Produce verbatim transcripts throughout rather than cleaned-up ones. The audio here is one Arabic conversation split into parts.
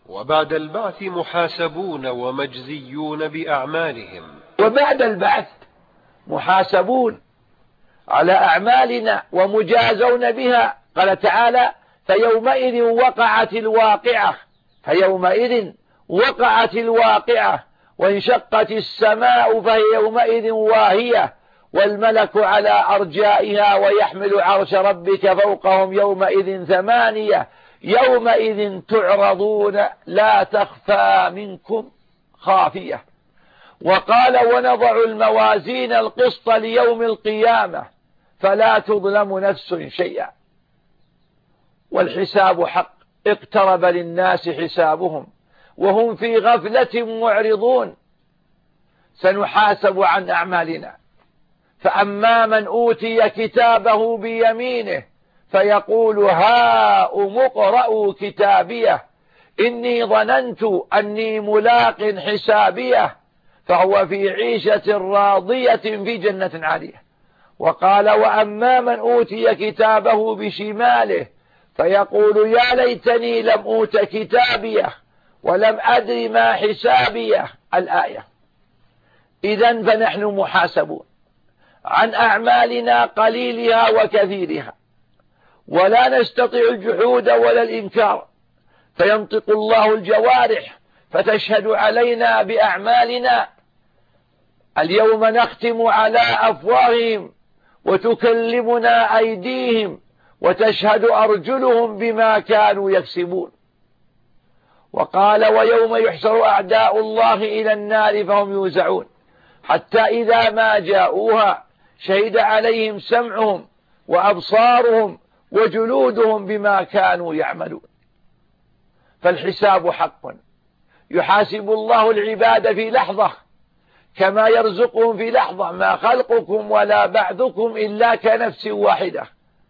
وبعد البعث محاسبون ومجزيون بأعمالهم. وبعد البعث محاسبون على أعمالنا ومجازون بها. قال تعالى: فيومئذ وقعت الواقعة فيومئذ وقعت الواقعة وانشقت السماء فهي يومئذ واهية والملك على أرجائها ويحمل عرش ربك فوقهم يومئذ ثمانية يومئذ تعرضون لا تخفى منكم خافية. وقال: ونضع الموازين القسط ليوم القيامة فلا تظلم نفس شيئا والحساب حق اقترب للناس حسابهم وهم في غفلة معرضون. سنحاسب عن أعمالنا، فأما من أوتي كتابه بيمينه فيقول: هاؤم اقرءوا كتابيه إني ظننت أني ملاق حسابيه فهو في عيشة راضية في جنة عالية. وقال: وأما من أوتي كتابه بشماله فيقول: يا ليتني لم أوت كتابيه ولم أدر ما حسابيه. الآية. إذن فنحن محاسبون عن أعمالنا قليلها وكثيرها، ولا نستطيع الجحود ولا الإنكار، فينطق الله الجوارح فتشهد علينا بأعمالنا. اليوم نختم على أفواههم وتكلمنا أيديهم وتشهد أرجلهم بما كانوا يكسبون. وقال: ويوم يحشر أعداء الله إلى النار فهم يوزعون حتى إذا ما جاءوها شهد عليهم سمعهم وأبصارهم وجلودهم بما كانوا يعملون. فالحساب حق، يحاسب الله العباد في لحظة كما يرزقهم في لحظة، ما خلقكم ولا بعثكم إلا كنفس واحدة.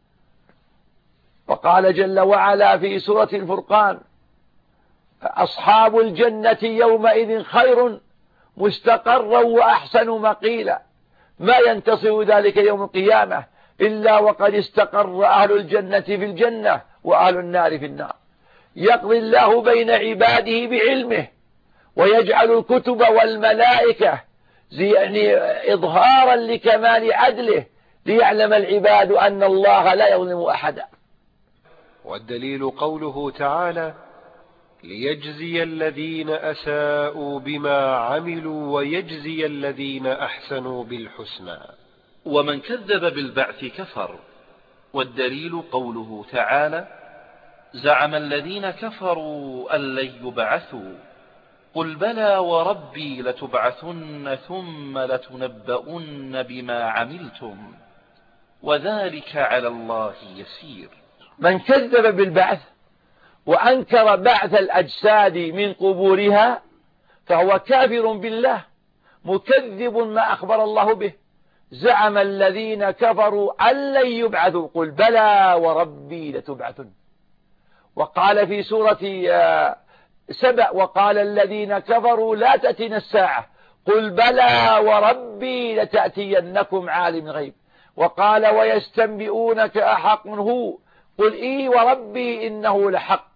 وقال جل وعلا في سورة الفرقان: أصحاب الجنة يومئذ خير مستقرا وأحسن مقيلا. ما ينتصر ذلك يوم القيامة إلا وقد استقر أهل الجنة في الجنة وأهل النار في النار. يقضي الله بين عباده بعلمه ويجعل الكتب والملائكة يعني إظهارا لكمال عدله ليعلم العباد أن الله لا يظلم أحدا. والدليل قوله تعالى: ليجزي الذين أساءوا بما عملوا ويجزي الذين أحسنوا بالحسنى. ومن كذب بالبعث كفر. والدليل قوله تعالى: زعم الذين كفروا أن لن يبعثوا قل بلى وربي لتبعثن ثم لتنبؤن بما عملتم وذلك على الله يسير. من كذب بالبعث وأنكر بعث الأجساد من قبورها فهو كافر بالله مكذب ما أخبر الله به. زعم الذين كفروا أن لن يبعثوا قل بلى وربي لتبعثن. وقال في سورة سبأ: وقال الذين كفروا لا تأتينا الساعة قل بلى وربي لتأتينكم عالم الغيب. وقال: ويستنبئونك أحق هو قل إي وربي إنه لحق.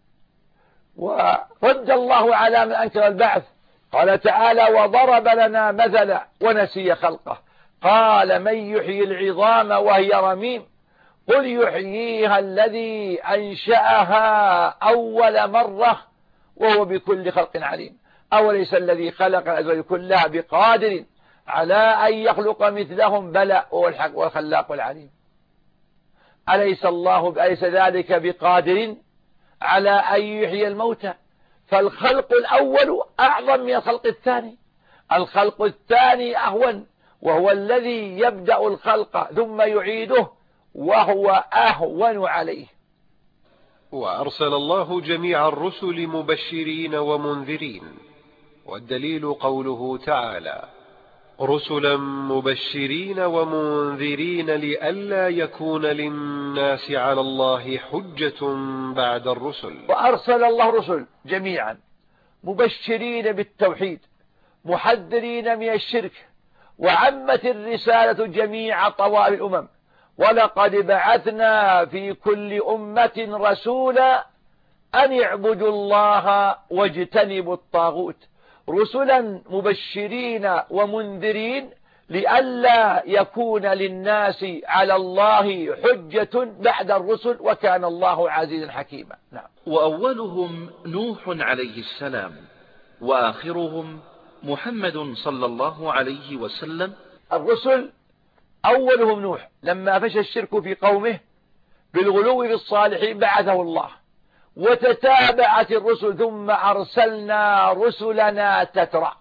ورد الله على من أنكر البعث قال تعالى: وضرب لنا مثلا ونسي خلقه قال من يحيي العظام وهي رميم قل يحييها الذي أنشأها أول مرة وهو بكل خلق عليم أوليس الذي خلق الأزواج كلها بقادر على أن يخلق مثلهم بلى وهو الحق والخلاق العليم. أليس الله أليس ذلك بقادر على أن يحيي الموتى؟ فالخلق الأول أعظم من الخلق الثاني. الخلق الثاني أهون وهو الذي يبدأ الخلق ثم يعيده وهو أهون عليه. وأرسل الله جميع الرسل مبشرين ومنذرين. والدليل قوله تعالى: رسلا مبشرين ومنذرين لئلا يكون للناس على الله حجة بعد الرسل. وأرسل الله رسل جميعا مبشرين بالتوحيد محذرين من الشرك، وعمت الرسالة جميع طوائف الأمم. ولقد بعثنا في كل أمة رسولا أن اعبدوا الله واجتنبوا الطاغوت، رسلا مبشرين ومنذرين لئلا يكون للناس على الله حجة بعد الرسل وكان الله عزيزا حكيما. نعم. وأولهم نوح عليه السلام، وآخرهم محمد صلى الله عليه وسلم. الرسل أولهم نوح لما فشى الشرك في قومه بالغلو بالصالحين بعثه الله، وتتابعت الرسل ثم أرسلنا رسلنا تترى،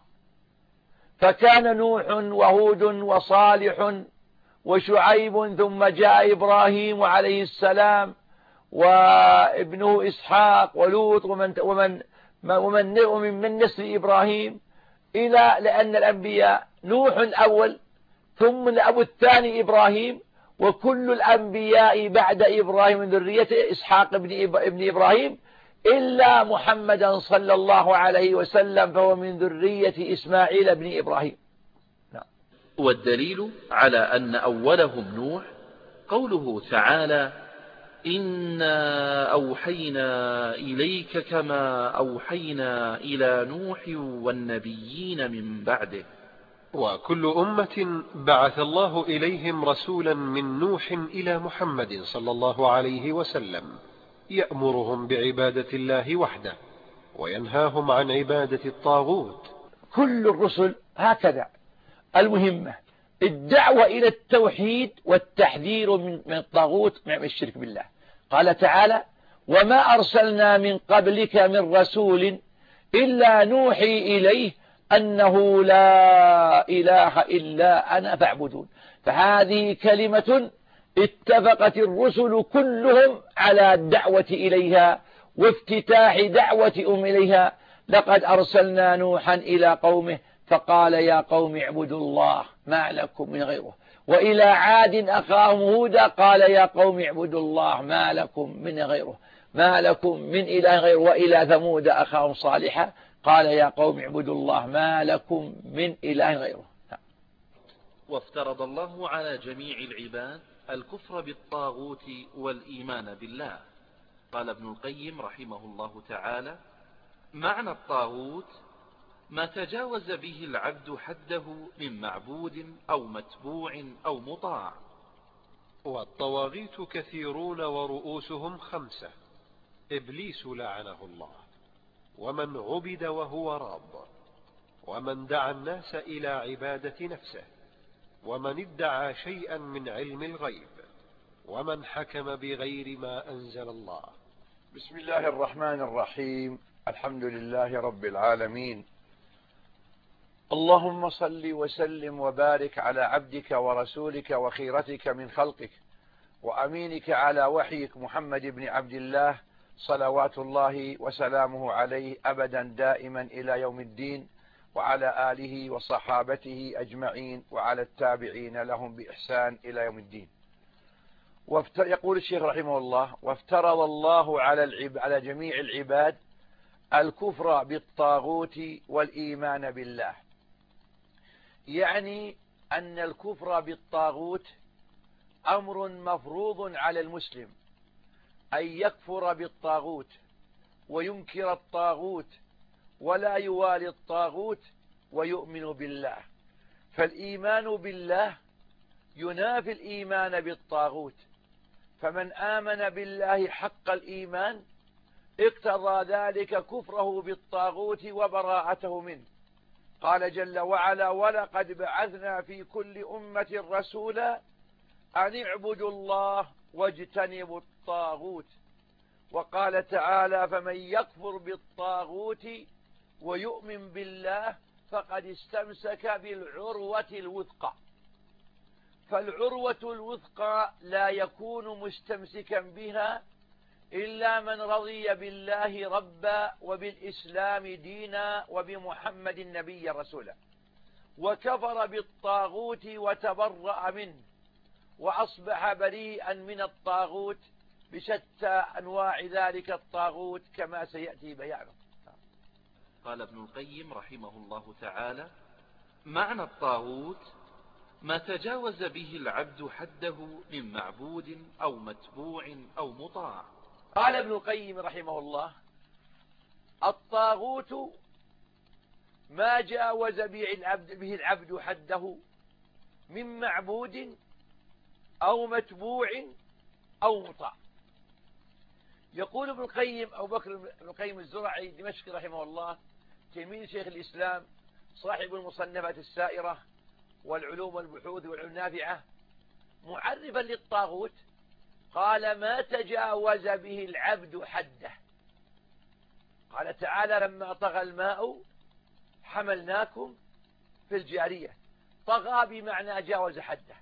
فكان نوح وهود وصالح وشعيب، ثم جاء إبراهيم عليه السلام وابنه إسحاق ولوط ومن, ومن, ومن, ومن من نسل إبراهيم، إلى لأن الأنبياء نوح الأول ثم الأب الثاني إبراهيم، وكل الأنبياء بعد إبراهيم من ذرية إسحاق ابن إبراهيم إلا محمدا صلى الله عليه وسلم فهو من ذرية إسماعيل بن إبراهيم. نعم. والدليل على أن أولهم نوح قوله تعالى: إنا أوحينا إليك كما أوحينا إلى نوح والنبيين من بعده. وكل أمة بعث الله إليهم رسولا من نوح إلى محمد صلى الله عليه وسلم يأمرهم بعبادة الله وحده وينهاهم عن عبادة الطاغوت. كل الرسل هكذا. المهمة الدعوة إلى التوحيد والتحذير من الطاغوت من الشرك بالله. قال تعالى: وما أرسلنا من قبلك من رسول إلا نوحي إليه أنه لا إله إلا أنا فاعبدون. فهذه كلمة اتفقت الرسل كلهم على الدعوة إليها وافتتاح دعوتهم إليها. لقد أرسلنا نوحا إلى قومه فقال: يا قوم اعبدوا الله ما لكم من غيره. وإلى عاد أخاهم هودا قال: يا قوم اعبدوا الله ما لكم من غيره ما لكم من إله غيره. وإلى ثمود أخاهم صالحا قال: يا قوم اعبدوا الله ما لكم من إله غيره. وافترض الله على جميع العباد الكفر بالطاغوت والإيمان بالله. قال ابن القيم رحمه الله تعالى: معنى الطاغوت ما تجاوز به العبد حده من معبود أو متبوع أو مطاع. والطواغيت كثيرون ورؤوسهم خمسة: إبليس لعنه الله، ومن عبد وهو راض، ومن دعا الناس إلى عبادة نفسه، ومن ادعى شيئا من علم الغيب، ومن حكم بغير ما أنزل الله. بسم الله الرحمن الرحيم. الحمد لله رب العالمين، اللهم صل وسلم وبارك على عبدك ورسولك وخيرتك من خلقك وأمينك على وحيك محمد بن عبد الله صلوات الله وسلامه عليه أبدا دائما إلى يوم الدين، وعلى آله وصحابته أجمعين وعلى التابعين لهم بإحسان إلى يوم الدين. يقول الشيخ رحمه الله: وافترض الله على العب... على جميع العباد الكفر بالطاغوت والإيمان بالله. يعني أن الكفر بالطاغوت أمر مفروض على المسلم، أن يكفر بالطاغوت وينكر الطاغوت ولا يوالي الطاغوت ويؤمن بالله. فالإيمان بالله ينافي الإيمان بالطاغوت، فمن آمن بالله حق الإيمان اقتضى ذلك كفره بالطاغوت وبراءته منه. قال جل وعلا: ولقد بعثنا في كل أمة رسولا أن اعبدوا الله واجتنبوا الطاغوت. وقال تعالى: فمن يكفر بالطاغوت ويؤمن بالله فقد استمسك بالعروة الوثقى. فالعروة الوثقى لا يكون مستمسكا بها إلا من رضي بالله ربا وبالإسلام دينا وبمحمد النبي رسولا، وكفر بالطاغوت وتبرأ منه وأصبح بريئا من الطاغوت بشتى أنواع ذلك الطاغوت كما سيأتي بيانه. قال ابن القيم رحمه الله تعالى: معنى الطاغوت ما تجاوز به العبد حده من معبود أو متبوع أو مطاع. قال ابن القيم رحمه الله: الطاغوت ما جاوز به العبد, به العبد حده من معبود أو متبوع أو مطاع. يقول ابن القيم أبو بكر بن القيم الزرعي دمشقي رحمه الله، تلميذ شيخ الإسلام صاحب المصنفات السائرة والعلوم والبحوث والعلوم النافعة، معرفا للطاغوت قال: ما تجاوز به العبد حده. قال تعالى: لما طغى الماء حملناكم في الجارية. طغى بمعنى جاوز حده،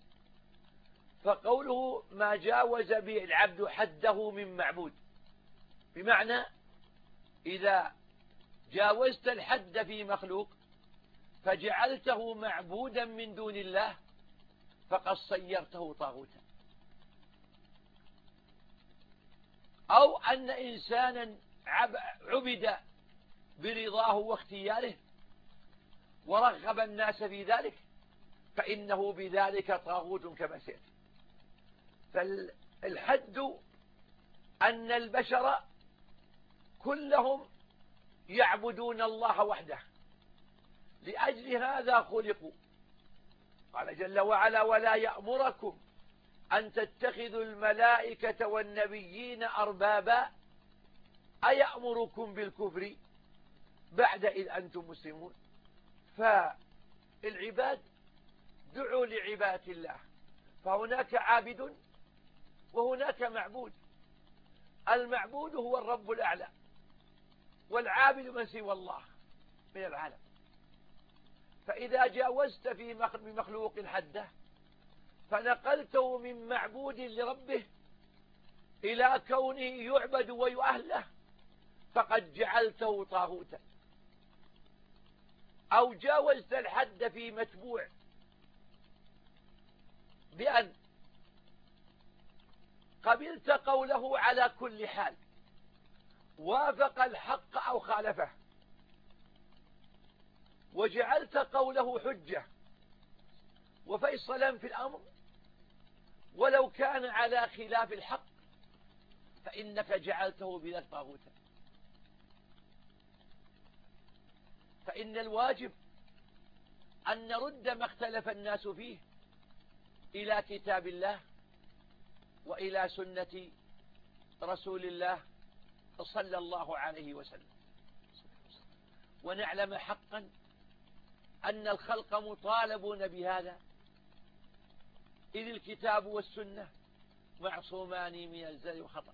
فقوله ما جاوز به العبد حده من معبود، بمعنى إذا جاوزت الحد في مخلوق فجعلته معبودا من دون الله فقد صيرته طاغوتا. أو أن إنسانا عبد برضاه واختياره ورغب الناس في ذلك فإنه بذلك طاغوت كما سيأتي. فالحد أن البشر كلهم يعبدون الله وحده، لأجل هذا خلقوا. قال جل وعلا: ولا يأمركم أن تتخذوا الملائكة والنبيين أربابا أيأمركم بالكفر بعد إذ أنتم مسلمون. فالعباد دعوا لعبادة الله، فهناك عابد وهناك معبود. المعبود هو الرب الأعلى، والعابد من سوى الله من العالم. فإذا جاوزت في مخلوق حده فنقلته من معبود لربه إلى كونه يعبد ويؤهله فقد جعلته طاغوتا. أو جاوزت الحد في متبوع بأن قبلت قوله على كل حال، وافق الحق أو خالفه، وجعلت قوله حجة وفيصلا في الأمر ولو كان على خلاف الحق، فإنك جعلته بذلك طاغوتا. فإن الواجب أن نرد ما اختلف الناس فيه إلى كتاب الله وإلى سنة رسول الله صلى الله عليه وسلم، ونعلم حقا أن الخلق مطالبون بهذا، إذ الكتاب والسنة معصومان من الزلل والخطأ.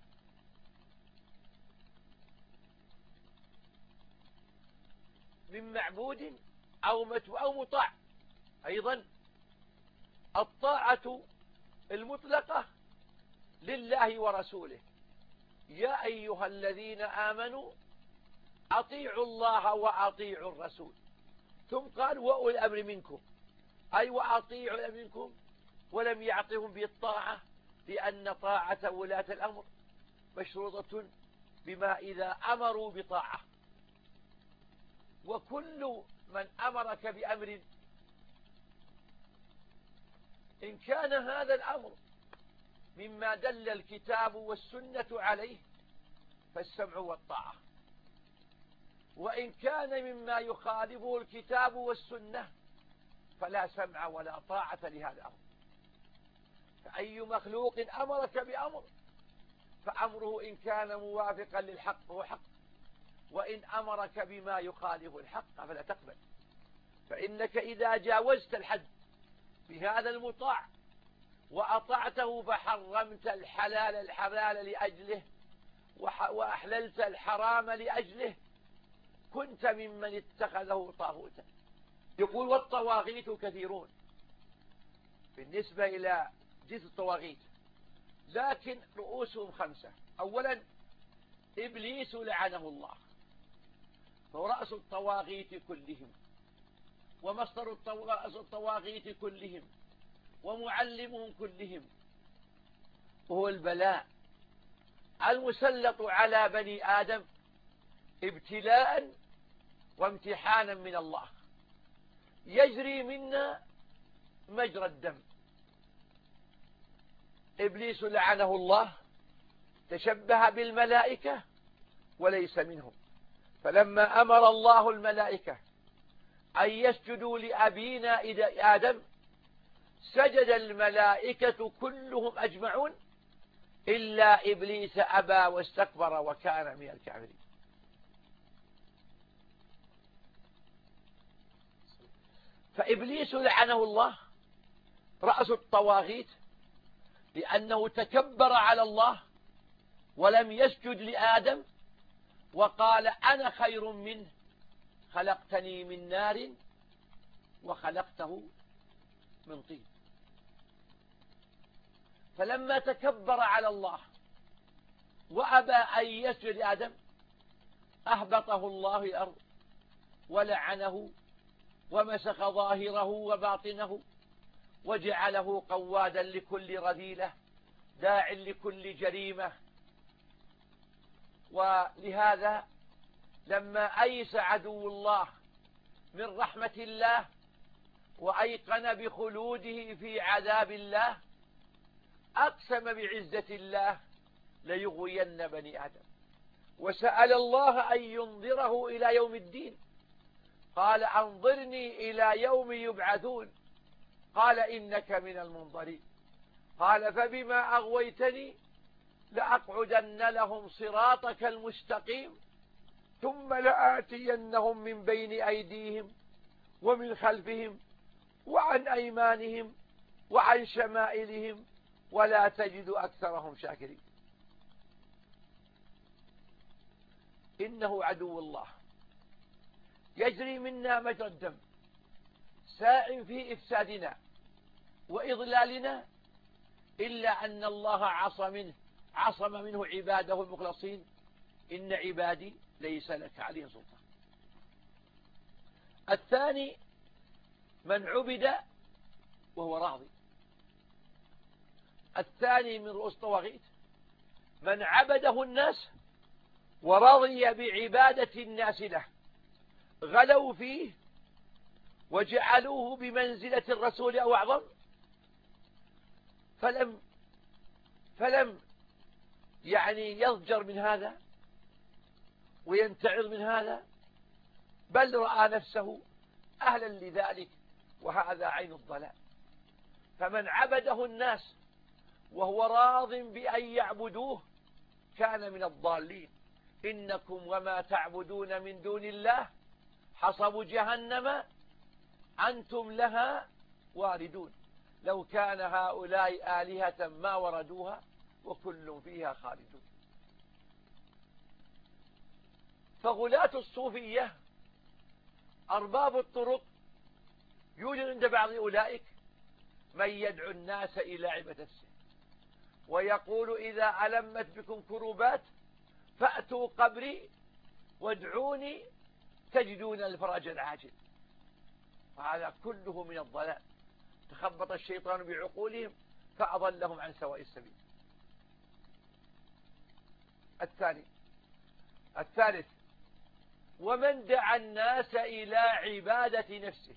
من معبود أو متبوع أو مطاع. أيضا الطاعة المطلقة لله ورسوله: يا أيها الذين آمنوا أطيعوا الله وأطيعوا الرسول. ثم قال: وأولي الأمر منكم، أي وأطيعوا الأمر منكم، ولم يعطهم بالطاعة، لأن طاعة ولاة الأمر مشروطة بما إذا أمروا بطاعة. وكل من أمرك بأمر إن كان هذا الأمر مما دل الكتاب والسنة عليه فالسمع والطاعة، وإن كان مما يخالفه الكتاب والسنة فلا سمع ولا طاعة لهذا الأمر. فأي مخلوق أمرك بأمر فأمره إن كان موافقا للحق هو حق، وإن أمرك بما يخالف الحق فلا تقبل. فإنك إذا جاوزت الحد بهذا المطاع وأطعته فحرمت الحلال الحلال لأجله وأحللت الحرام لأجله كنت ممن اتخذه طاغوتا. يقول: والطواغيت كثيرون. بالنسبة إلى جنس الطواغيت لكن رؤوسهم خمسة. أولا إبليس لعنه الله، فهو رأس الطواغيت كلهم ومصدر الطواغيت كلهم ومعلمهم كلهم، وهو البلاء المسلط على بني آدم ابتلاء وامتحانا من الله، يجري منا مجرى الدم. إبليس لعنه الله تشبه بالملائكة وليس منهم. فلما أمر الله الملائكة أن يسجدوا لأبينا آدم سجد الملائكة كلهم أجمعون إلا إبليس أبى واستكبر وكان من الكافرين. فإبليس لعنه الله رأس الطواغيت، لأنه تكبر على الله ولم يسجد لآدم وقال أنا خير منه خلقتني من نار وخلقته من طين. فلما تكبر على الله وأبى أن يسجد لآدم أهبطه الله الأرض ولعنه ومسخ ظاهره وباطنه وجعله قوادا لكل رذيلة داع لكل جريمة. ولهذا لما أيس عدو الله من رحمة الله وأيقن بخلوده في عذاب الله أقسم بعزة الله ليغوين بني آدم، وسأل الله أن ينظره إلى يوم الدين. قال أنظرني إلى يوم يبعثون، قال إنك من المنظرين. قال فبما أغويتني لأقعدن لهم صراطك المستقيم ثم لآتينهم من بين أيديهم ومن خلفهم وعن أيمانهم وعن شمائلهم ولا تجد أكثرهم شاكرين. إنه عدو الله يجري منا مجرى الدم، ساع في إفسادنا وإضلالنا، إلا أن الله عصم منه عصم منه عباده المخلصين. إن عبادي ليس لك عليهم سلطان. الثاني من عبد وهو راضي. الثاني من رؤوس الطواغيت من عبده الناس ورضي بعبادة الناس له، غلوا فيه وجعلوه بمنزلة الرسول أو أعظم، فلم فلم يعني يضجر من هذا وينتعظ من هذا، بل رأى نفسه أهلا لذلك، وهذا عين الضلال. فمن عبده الناس وهو راض بأن يعبدوه كان من الضالين. إنكم وما تعبدون من دون الله حصب جهنم أنتم لها واردون لو كان هؤلاء آلهة ما وردوها وكل فيها خالدون. فغلاة الصوفية أرباب الطرق يوجد عند بعض أولئك من يدعو الناس إلى عبادة نفسه ويقول إذا ألمت بكم كروبات فأتوا قبري وادعوني تجدون الفرج العاجل. وهذا كله من الضلال، تخبط الشيطان بعقولهم فأضلهم عن سواء السبيل. الثاني الثالث ومن دعا الناس إلى عبادة نفسه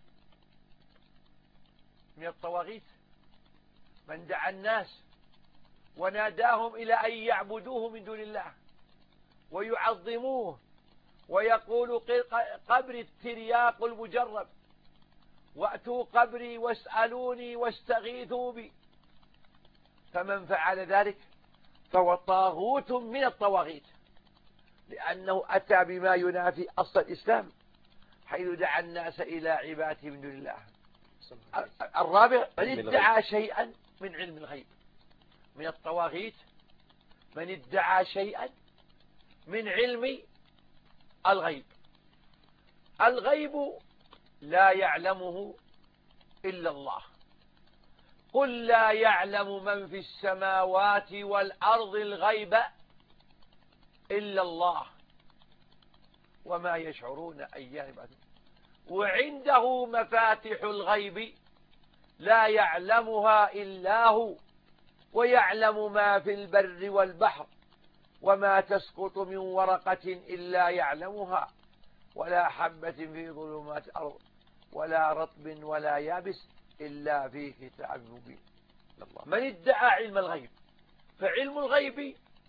من الطواغيت. من دعا الناس وناداهم إلى أن يعبدوه من دون الله ويعظموه ويقول قبر الترياق المجرب وأتوا قبري واسألوني واستغيثوا بي، فمن فعل ذلك فهو طاغوت من الطواغيت، لأنه أتى بما ينافي أصل الإسلام حيث دعا الناس إلى عبادته من دون الله. الرابع من ادعى شيئا من علم الغيب من الطواغيت، من ادعى شيئا من علم الغيب. الغيب لا يعلمه إلا الله. قل لا يعلم من في السماوات والأرض الغيب إلا الله وما يشعرون أيان يبعثون. وعنده مفاتح الغيب لا يعلمها إلا هو ويعلم ما في البر والبحر وما تسقط من ورقة إلا يعلمها ولا حبة في ظلمات الأرض ولا رطب ولا يابس إلا في كتاب مبين. من ادعى علم الغيب، فعلم الغيب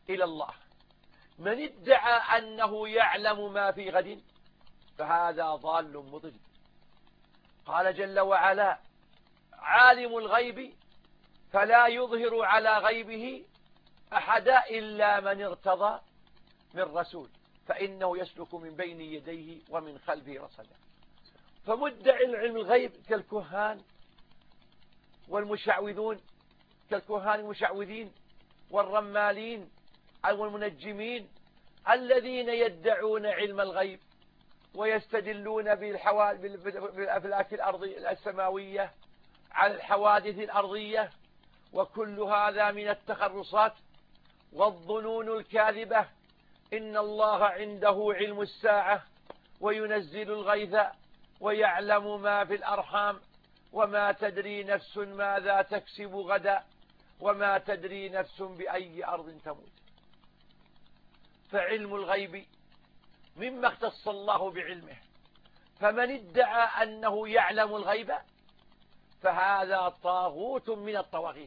إلى الله. من ادعى أنه يعلم ما في غد فهذا ضال مضل. قال جل وعلا: عالم الغيب فلا يظهر على غيبه أحدا إلا من ارتضى من رسول فإنه يسلك من بين يديه ومن خلفه رصدا. فمدعي العلم الغيب كالكهان والمشعوذون، كالكهان المشعوذين والرمالين أو المنجمين الذين يدعون علم الغيب ويستدلون بالأفلاك الأرضية السماوية على الحوادث الأرضية، وكل هذا من التخرصات والظنون الكاذبة. إن الله عنده علم الساعة وينزل الغيث ويعلم ما في الأرحام وما تدري نفس ماذا تكسب غدا وما تدري نفس بأي أرض تموت. فعلم الغيب مما اختص الله بعلمه، فمن ادعى أنه يعلم الغيب فهذا طاغوت من الطواغيت.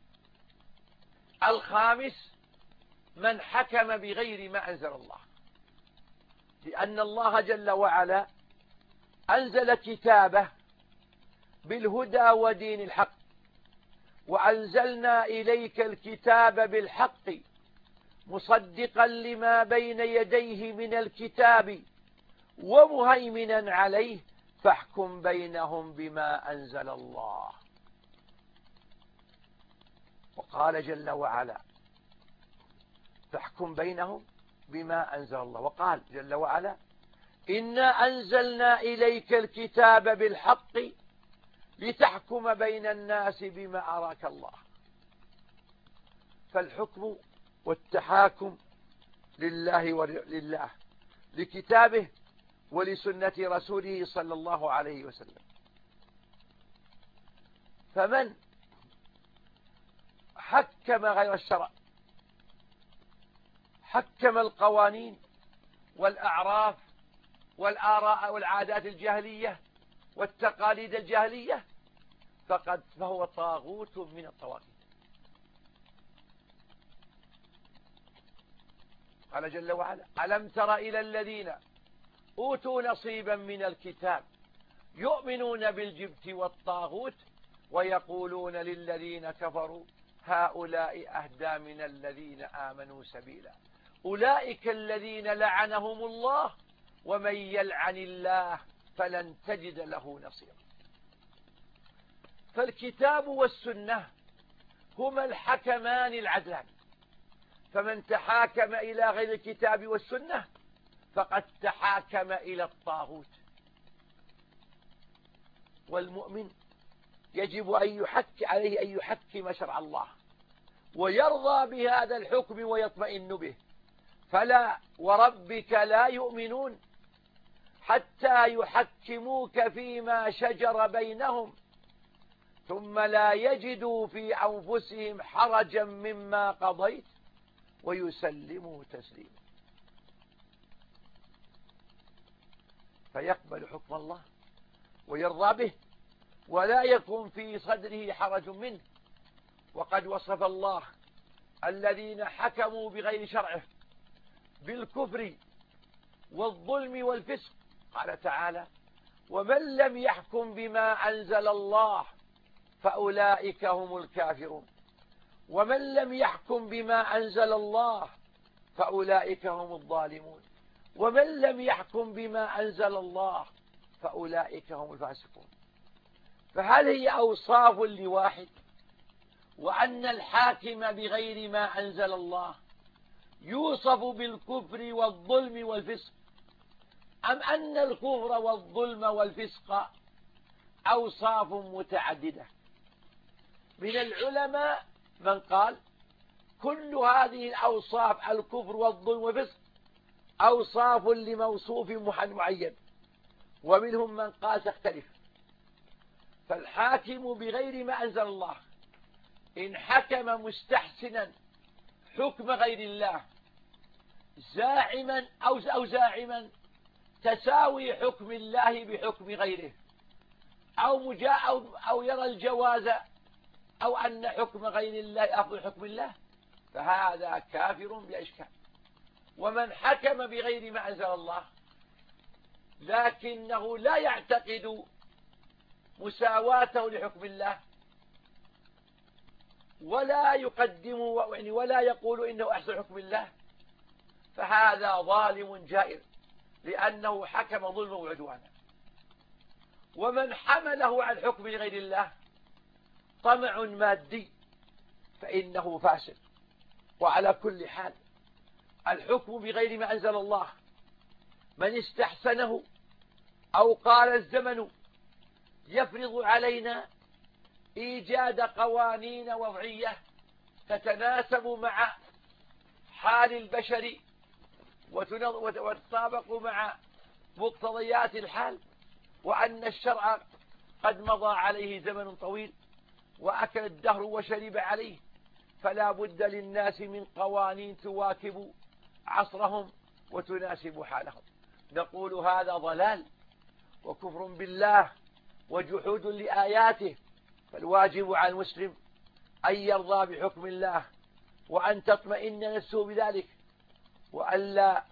الخامس: من حكم بغير ما أنزل الله، لأن الله جل وعلا أنزل كتابه بالهدى ودين الحق، وأنزلنا إليك الكتاب بالحق مصدقا لما بين يديه من الكتاب ومهيمنا عليه فاحكم بينهم بما أنزل الله. وقال جل وعلا: فاحكم بينهم بما أنزل الله. وقال جل وعلا: إنا أنزلنا إليك الكتاب بالحق لتحكم بين الناس بما أراك الله. فالحكم والتحاكم لله ولله، لكتابه ولسنة رسوله صلى الله عليه وسلم. فمن حكم غير الشرع، حكم القوانين والأعراف والآراء والعادات الجاهلية والتقاليد الجاهلية فقد فهو طاغوت من الطواغيت. قال جل وعلا: ألم تر إلى الذين أوتوا نصيبا من الكتاب يؤمنون بالجبت والطاغوت ويقولون للذين كفروا هؤلاء أهدى من الذين آمنوا سبيلا أولئك الذين لعنهم الله ومن يلعن الله فلن تجد له نصيرا. فالكتاب والسنة هما الحكمان العدلان، فمن تحاكم إلى غير الكتاب والسنة فقد تحاكم إلى الطاغوت. والمؤمن يجب أن يحك عليه أن يحكم شرع الله ويرضى بهذا الحكم ويطمئن به. فلا وربك لا يؤمنون حتى يحكموك فيما شجر بينهم ثم لا يجدوا في أنفسهم حرجا مما قضيت ويسلموا تسليما. فيقبل حكم الله ويرضى به ولا يكون في صدره حرج منه. وقد وصف الله الذين حكموا بغير شرعه بالكفر والظلم والفسق. قال تعالى: ومن لم يحكم بما أنزل الله فأولئك هم الكافرون ومن لم يحكم بما أنزل الله فأولئك هم الظالمون ومن لم يحكم بما أنزل الله فأولئك هم الفاسقون. فهل هي أوصاف لواحد وأن الحاكم بغير ما أنزل الله يوصف بالكفر والظلم والفسق، أم أن الكفر والظلم والفسق أوصاف متعددة؟ من العلماء من قال كل هذه الأوصاف الكفر والظلم والفسق أوصاف لموصوف معين، ومنهم من قال تختلف. فالحاكم بغير ما أنزل الله إن حكم مستحسنا حكم غير الله زاعما أو أو زاعما تساوي حكم الله بحكم غيره أو مجاء أو, أو يرى الجواز أو أن حكم غير الله أفضل حكم الله فهذا كافر بإشكال. ومن حكم بغير ما أنزل الله لكنه لا يعتقد مساواته لحكم الله ولا يقدم ولا يقول إنه أحسن حكم الله، فهذا ظالم جائر لأنه حكم ظلما وعدوانا. ومن حمله عن حكم غير الله طمع مادي فإنه فاسد. وعلى كل حال الحكم بغير ما أنزل الله من استحسنه أو قال الزمن يفرض علينا إيجاد قوانين وضعية تتناسب مع حال البشر وتطابق مع مقتضيات الحال، وأن الشرع قد مضى عليه زمن طويل وأكل الدهر وشرب عليه، فلا بد للناس من قوانين تواكب عصرهم وتناسب حالهم. نقول هذا ضلال وكفر بالله وجحود لآياته، فالواجب على المسلم أن يرضى بحكم الله وأن تطمئن نفسه بذلك، وألا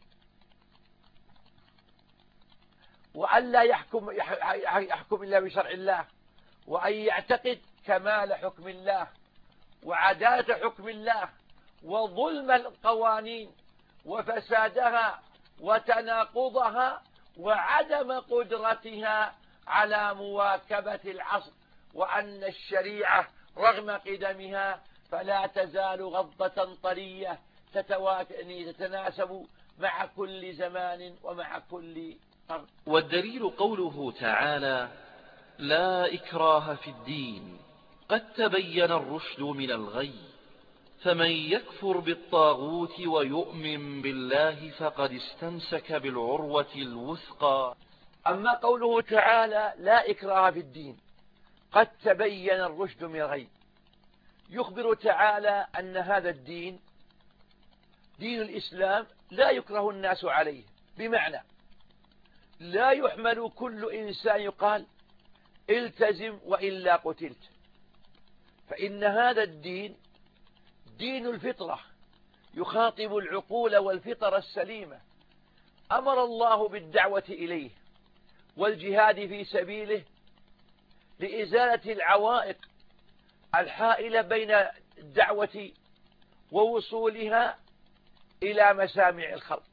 وألا يحكم يحكم إلا بشرع الله، وأن يعتقد كمال حكم الله وعدالة حكم الله وظلم القوانين وفسادها وتناقضها وعدم قدرتها على مواكبة العصر، وأن الشريعة رغم قدمها فلا تزال غضة طرية تتناسب مع كل زمان ومع كل قرن. والدليل قوله تعالى: لا إكراه في الدين قد تبين الرشد من الغي، فمن يكفر بالطاغوت ويؤمن بالله فقد استمسك بالعروة الوثقى. أما قوله تعالى لا إكراه في الدين قد تبين الرشد من الغي، يخبر تعالى أن هذا الدين دين الإسلام لا يكره الناس عليه، بمعنى لا يحمل كل إنسان يقال التزم وإلا قتلت، فإن هذا الدين دين الفطرة يخاطب العقول والفطر السليمة، أمر الله بالدعوة إليه والجهاد في سبيله لإزالة العوائق الحائلة بين الدعوة ووصولها إلى مسامع الخلق.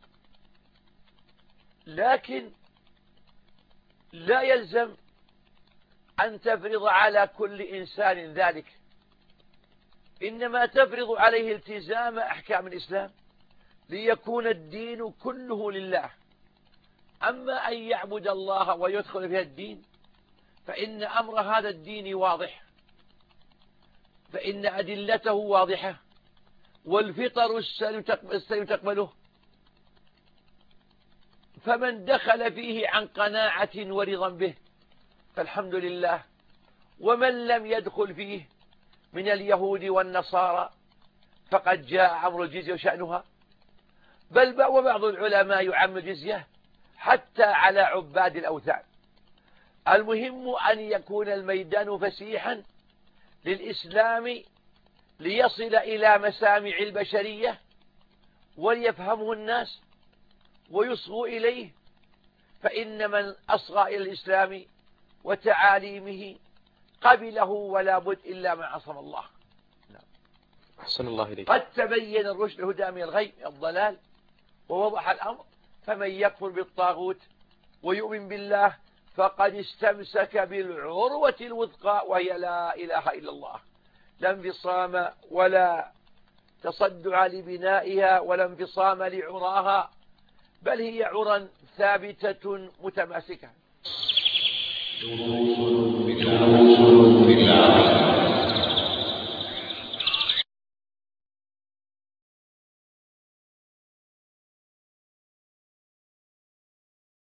لكن لا يلزم أن تفرض على كل إنسان ذلك، إنما تفرض عليه التزام أحكام الإسلام ليكون الدين كله لله. أما أن يعبد الله ويدخل في الدين فإن أمر هذا الدين واضح، فإن أدلته واضحة والفطر السليم تقبله، فمن دخل فيه عن قناعة ورضا به فالحمد لله، ومن لم يدخل فيه من اليهود والنصارى فقد جاء أمر الجزية وشأنها، بل وبعض العلماء يعم الجزية حتى على عباد الأوثان. المهم أن يكون الميدان فسيحا للإسلام ليصل إلى مسامع البشرية وليفهمه الناس ويصغوا إليه، فإن من أصغى إلى الإسلام وتعاليمه قبله ولا بد إلا من عصم الله. أحسن الله إليك. قد تبين الرشد الهدى من الغي الضلال ووضح الأمر، فمن يكفر بالطاغوت ويؤمن بالله فقد استمسك بالعروة الوثقى وهي لا إله إلا الله، لا انفصام ولا تصدع لبنائها ولا انفصام لعراها، بل هي عرى ثابتة متماسكة.